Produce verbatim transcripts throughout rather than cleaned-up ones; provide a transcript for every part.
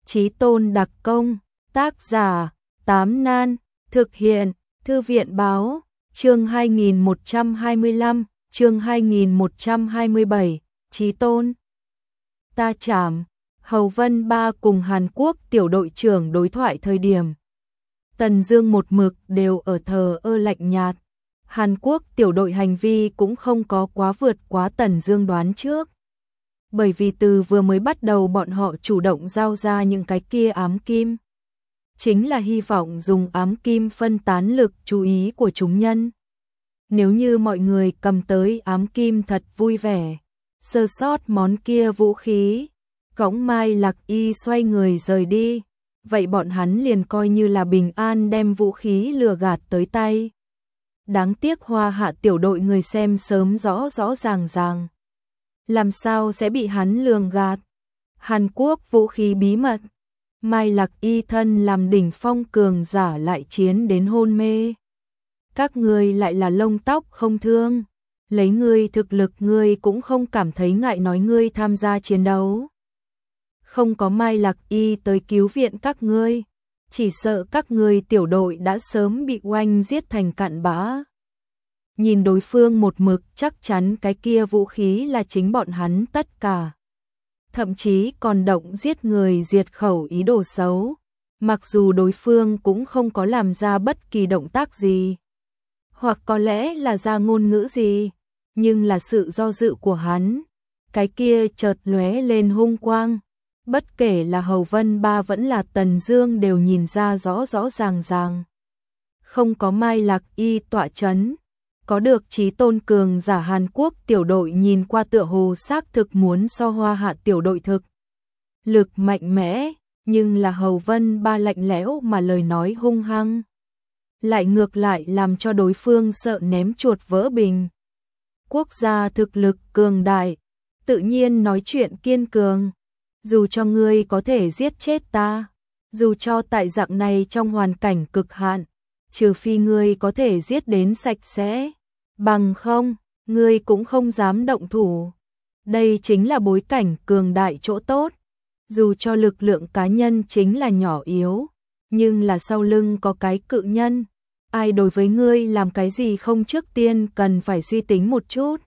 Chí Tôn đặc công, tác giả, Tám Nan, thực hiện, Thư viện báo, chương hai nghìn một trăm hai mươi lăm, chương hai nghìn một trăm hai mươi bảy, Chí Tôn. Ta chảm, Hầu Vân Ba cùng Hàn Quốc tiểu đội trưởng đối thoại thời điểm. Tần Dương một mực đều ở thờ ơ lạnh nhạt. Hàn Quốc tiểu đội hành vi cũng không có quá vượt quá Tần Dương đoán trước. Bởi vì từ vừa mới bắt đầu bọn họ chủ động giao ra những cái kia ám kim. Chính là hy vọng dùng ám kim phân tán lực chú ý của chúng nhân. Nếu như mọi người cầm tới ám kim thật vui vẻ, sơ sót món kia vũ khí, cõng Mai Lạc Y xoay người rời đi, vậy bọn hắn liền coi như là bình an đem vũ khí lừa gạt tới tay. Đáng tiếc Hoa Hạ tiểu đội người xem sớm rõ rõ ràng ràng. Làm sao sẽ bị hắn lường gạt? Hàn Quốc vũ khí bí mật, Mai Lạc Y thân làm đỉnh phong cường giả lại chiến đến hôn mê. Các ngươi lại là lông tóc không thương, lấy ngươi thực lực ngươi cũng không cảm thấy ngại nói ngươi tham gia chiến đấu. Không có Mai Lạc Y tới cứu viện các ngươi, chỉ sợ các ngươi tiểu đội đã sớm bị oanh giết thành cặn bã. Nhìn đối phương một mực chắc chắn cái kia vũ khí là chính bọn hắn tất cả. Thậm chí còn động giết người diệt khẩu ý đồ xấu. Mặc dù đối phương cũng không có làm ra bất kỳ động tác gì, hoặc có lẽ là ra ngôn ngữ gì, nhưng là sự do dự của hắn, cái kia chợt lóe lên hung quang. Bất kể là Hầu Vân Ba vẫn là Tần Dương đều nhìn ra rõ rõ ràng ràng. Không có Mai Lạc Y tọa chấn, có được Chí Tôn cường giả Hàn Quốc tiểu đội nhìn qua tựa hồ xác thực muốn so Hoa Hạ tiểu đội thực lực mạnh mẽ, nhưng là Hầu Vân Ba lạnh lẽo mà lời nói hung hăng, lại ngược lại làm cho đối phương sợ ném chuột vỡ bình. Quốc gia thực lực cường đại, tự nhiên nói chuyện kiên cường. Dù cho ngươi có thể giết chết ta, dù cho tại dạng này trong hoàn cảnh cực hạn, trừ phi ngươi có thể giết đến sạch sẽ, bằng không, ngươi cũng không dám động thủ. Đây chính là bối cảnh cường đại chỗ tốt. Dù cho lực lượng cá nhân chính là nhỏ yếu, nhưng là sau lưng có cái cự nhân, ai đối với ngươi làm cái gì không trước tiên cần phải suy tính một chút.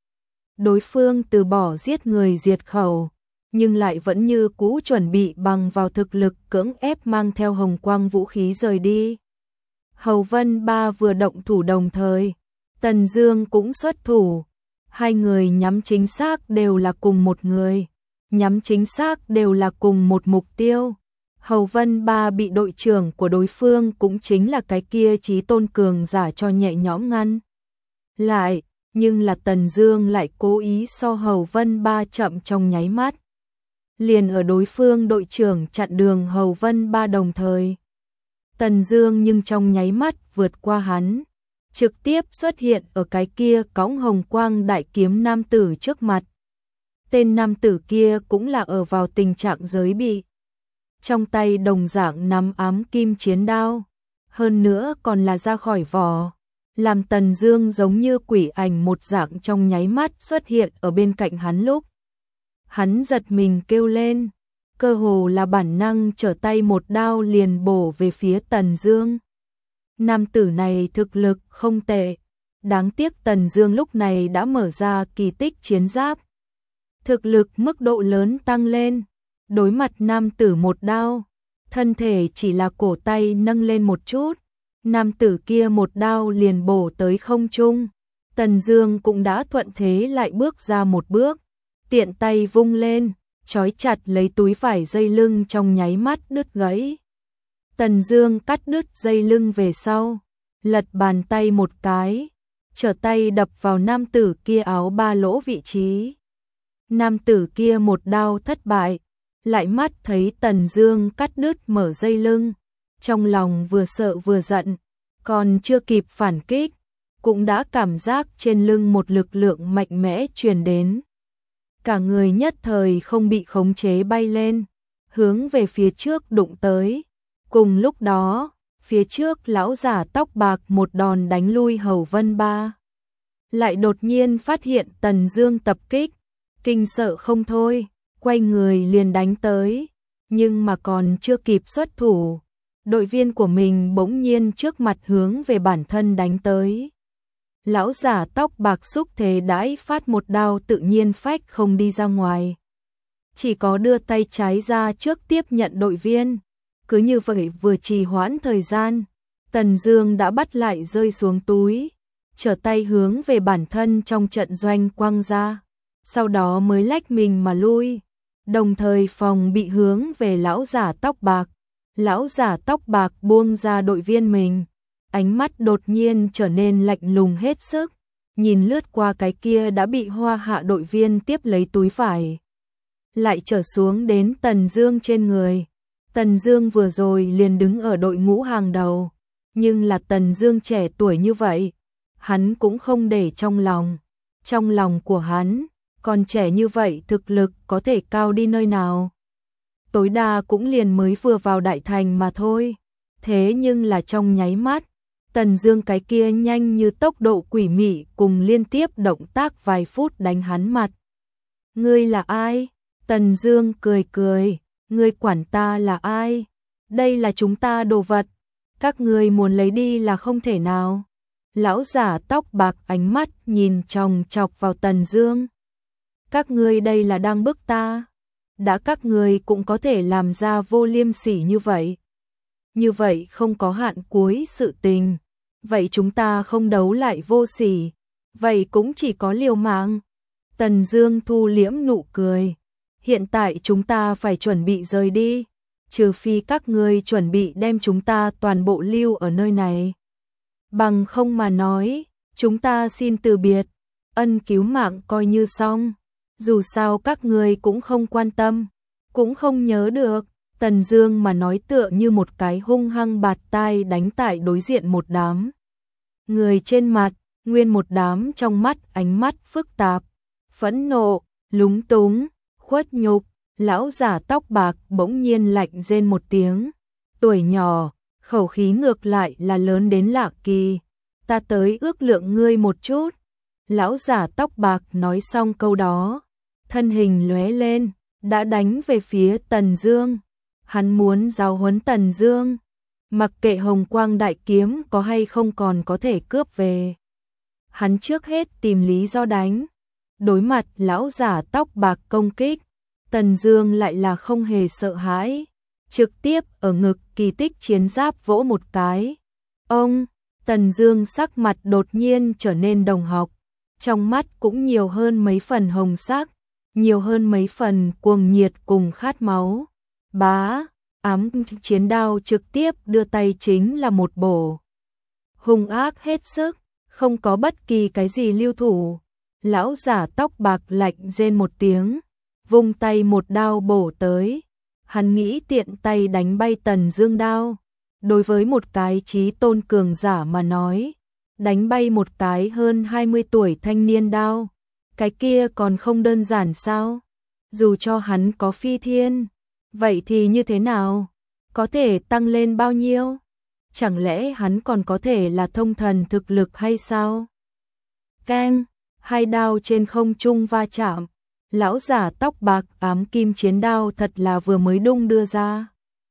Đối phương từ bỏ giết người diệt khẩu, nhưng lại vẫn như cũ chuẩn bị bằng vào thực lực cưỡng ép mang theo hồng quang vũ khí rời đi. Hầu Vân Ba vừa động thủ đồng thời, Tần Dương cũng xuất thủ. Hai người nhắm chính xác đều là cùng một người, nhắm chính xác đều là cùng một mục tiêu. Hầu Vân Ba bị đội trưởng của đối phương cũng chính là cái kia Chí Tôn cường giả cho nhẹ nhõm ngăn lại, nhưng là Tần Dương lại cố ý so Hầu Vân Ba chậm trong nháy mắt. Liền ở đối phương đội trưởng chặn đường Hầu Vân Ba đồng thời, Tần Dương nhưng trong nháy mắt vượt qua hắn, trực tiếp xuất hiện ở cái kia cõng hồng quang đại kiếm nam tử trước mặt. Tên nam tử kia cũng là ở vào tình trạng giới bị, trong tay đồng dạng nắm ám kim chiến đao, hơn nữa còn là ra khỏi vỏ, làm Tần Dương giống như quỷ ảnh một dạng trong nháy mắt xuất hiện ở bên cạnh hắn lúc. Hắn giật mình kêu lên, cơ hồ là bản năng trở tay một đao liền bổ về phía Tần Dương. Nam tử này thực lực không tệ, đáng tiếc Tần Dương lúc này đã mở ra kỳ tích chiến giáp. Thực lực mức độ lớn tăng lên, đối mặt nam tử một đao, thân thể chỉ là cổ tay nâng lên một chút, nam tử kia một đao liền bổ tới không trung. Tần Dương cũng đã thuận thế lại bước ra một bước, tiện tay vung lên, trói chặt lấy túi vải dây lưng trong nháy mắt đứt gãy. Tần Dương cắt đứt dây lưng về sau, lật bàn tay một cái, trở tay đập vào nam tử kia áo ba lỗ vị trí. Nam tử kia một đao thất bại, lại mắt thấy Tần Dương cắt đứt mở dây lưng, trong lòng vừa sợ vừa giận, còn chưa kịp phản kích, cũng đã cảm giác trên lưng một lực lượng mạnh mẽ truyền đến. Cả người nhất thời không bị khống chế bay lên, hướng về phía trước đụng tới. Cùng lúc đó, phía trước lão giả tóc bạc một đòn đánh lui Hầu Vân Ba. Lại đột nhiên phát hiện Tần Dương tập kích, kinh sợ không thôi, quay người liền đánh tới. Nhưng mà còn chưa kịp xuất thủ, đội viên của mình bỗng nhiên trước mặt hướng về bản thân đánh tới. Lão giả tóc bạc xúc thế đãi phát một đao tự nhiên phách không đi ra ngoài. Chỉ có đưa tay trái ra trước tiếp nhận đội viên. Cứ như vậy vừa trì hoãn thời gian, Tần Dương đã bắt lại rơi xuống túi, trở tay hướng về bản thân trong trận doanh quăng ra, sau đó mới lách mình mà lui, đồng thời phòng bị hướng về lão giả tóc bạc. Lão giả tóc bạc buông ra đội viên mình, ánh mắt đột nhiên trở nên lạnh lùng hết sức, nhìn lướt qua cái kia đã bị Hoa Hạ đội viên tiếp lấy túi phải, lại trở xuống đến Tần Dương trên người. Tần Dương vừa rồi liền đứng ở đội ngũ hàng đầu, nhưng là Tần Dương trẻ tuổi như vậy, hắn cũng không để trong lòng. Trong lòng của hắn, còn trẻ như vậy thực lực có thể cao đi nơi nào? Tối đa cũng liền mới vừa vào đại thành mà thôi. Thế nhưng là trong nháy mắt, Tần Dương cái kia nhanh như tốc độ quỷ mị cùng liên tiếp động tác vài phút đánh hắn mặt. Ngươi là ai? Tần Dương cười cười, ngươi quản ta là ai? Đây là chúng ta đồ vật, các ngươi muốn lấy đi là không thể nào. Lão giả tóc bạc ánh mắt nhìn chòng chọc vào Tần Dương. Các ngươi đây là đang bức ta? Đã các ngươi cũng có thể làm ra vô liêm sỉ như vậy. Như vậy không có hạn cuối sự tình. Vậy chúng ta không đấu lại vô sỉ. Vậy cũng chỉ có liều mạng. Tần Dương thu liễm nụ cười. Hiện tại chúng ta phải chuẩn bị rời đi. Trừ phi các ngươi chuẩn bị đem chúng ta toàn bộ lưu ở nơi này. Bằng không mà nói, chúng ta xin từ biệt. Ân cứu mạng coi như xong. Dù sao các ngươi cũng không quan tâm, cũng không nhớ được. Tần Dương mà nói tựa như một cái hung hăng bạt tai đánh tại đối diện một đám người trên mặt, nguyên một đám trong mắt ánh mắt phức tạp, phẫn nộ, lúng túng, khuất nhục. Lão giả tóc bạc bỗng nhiên lạnh rên một tiếng, tuổi nhỏ, khẩu khí ngược lại là lớn đến lạ kỳ. Ta tới ước lượng ngươi một chút. Lão giả tóc bạc nói xong câu đó, thân hình lóe lên, đã đánh về phía Tần Dương. Hắn muốn giáo huấn Tần Dương, mặc kệ Hồng Quang đại kiếm có hay không còn có thể cướp về. Hắn trước hết tìm lý do đánh. Đối mặt lão giả tóc bạc công kích, Tần Dương lại là không hề sợ hãi, trực tiếp ở ngực kỳ tích chiến giáp vỗ một cái. Ông, Tần Dương sắc mặt đột nhiên trở nên đồng học, trong mắt cũng nhiều hơn mấy phần hồng sắc, nhiều hơn mấy phần cuồng nhiệt cùng khát máu. Bá, ám chiến đao trực tiếp đưa tay chính là một bổ. Hung ác hết sức, không có bất kỳ cái gì lưu thủ. Lão giả tóc bạc lạnh rên một tiếng, vung tay một đao bổ tới. Hắn nghĩ tiện tay đánh bay Tần Dương đao. Đối với một cái chí tôn cường giả mà nói, đánh bay một cái hơn hai mươi tuổi thanh niên đao, cái kia còn không đơn giản sao? Dù cho hắn có phi thiên, vậy thì như thế nào? Có thể tăng lên bao nhiêu? Chẳng lẽ hắn còn có thể là thông thần thực lực hay sao? Keng, hai đao trên không trung va chạm. Lão giả tóc bạc ám kim chiến đao thật là vừa mới đung đưa ra.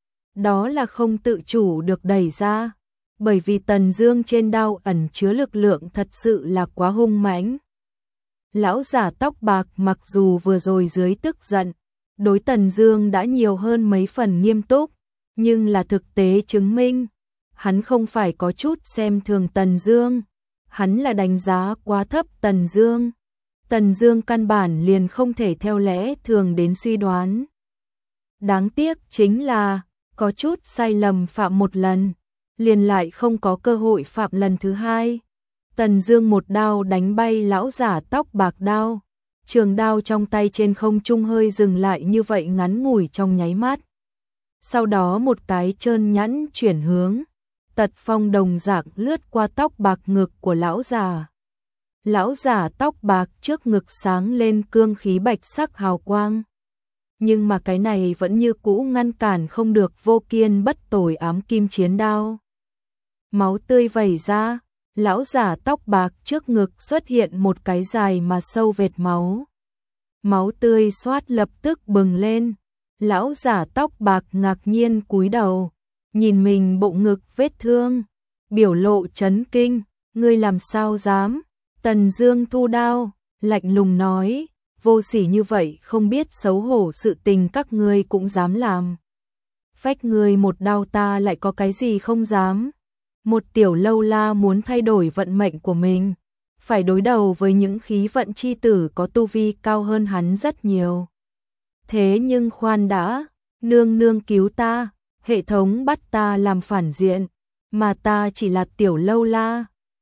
Đó là không tự chủ được đẩy ra, bởi vì Tần Dương trên đao ẩn chứa lực lượng thật sự là quá hung mãnh. Lão giả tóc bạc mặc dù vừa rồi dưới tức giận, đối Tần Dương đã nhiều hơn mấy phần nghiêm túc, nhưng là thực tế chứng minh, hắn không phải có chút xem thường Tần Dương, hắn là đánh giá quá thấp Tần Dương. Tần Dương căn bản liền không thể theo lẽ thường đến suy đoán. Đáng tiếc chính là có chút sai lầm phạm một lần, liền lại không có cơ hội phạm lần thứ hai. Tần Dương một đao đánh bay lão giả tóc bạc đao, trường đao trong tay trên không trung hơi dừng lại như vậy ngắn ngủi trong nháy mắt. Sau đó một cái trơn nhẵn chuyển hướng, tật phong đồng dạng lướt qua tóc bạc ngực của lão già. Lão giả tóc bạc trước ngực sáng lên cương khí bạch sắc hào quang. Nhưng mà cái này vẫn như cũ ngăn cản không được vô kiên bất tồi ám kim chiến đao. Máu tươi vẩy ra, lão giả tóc bạc trước ngực xuất hiện một cái dài mà sâu vệt máu. Máu tươi xoát lập tức bừng lên. Lão giả tóc bạc ngạc nhiên cúi đầu, nhìn mình bộ ngực vết thương, biểu lộ chấn kinh, ngươi làm sao dám? Tần Dương thu đao, lạnh lùng nói, vô sỉ như vậy không biết xấu hổ sự tình các ngươi cũng dám làm. Phách ngươi một đao ta lại có cái gì không dám. Một tiểu lâu la muốn thay đổi vận mệnh của mình, phải đối đầu với những khí vận chi tử có tu vi cao hơn hắn rất nhiều. Thế nhưng khoan đã, nương nương cứu ta, hệ thống bắt ta làm phản diện, mà ta chỉ là tiểu lâu la,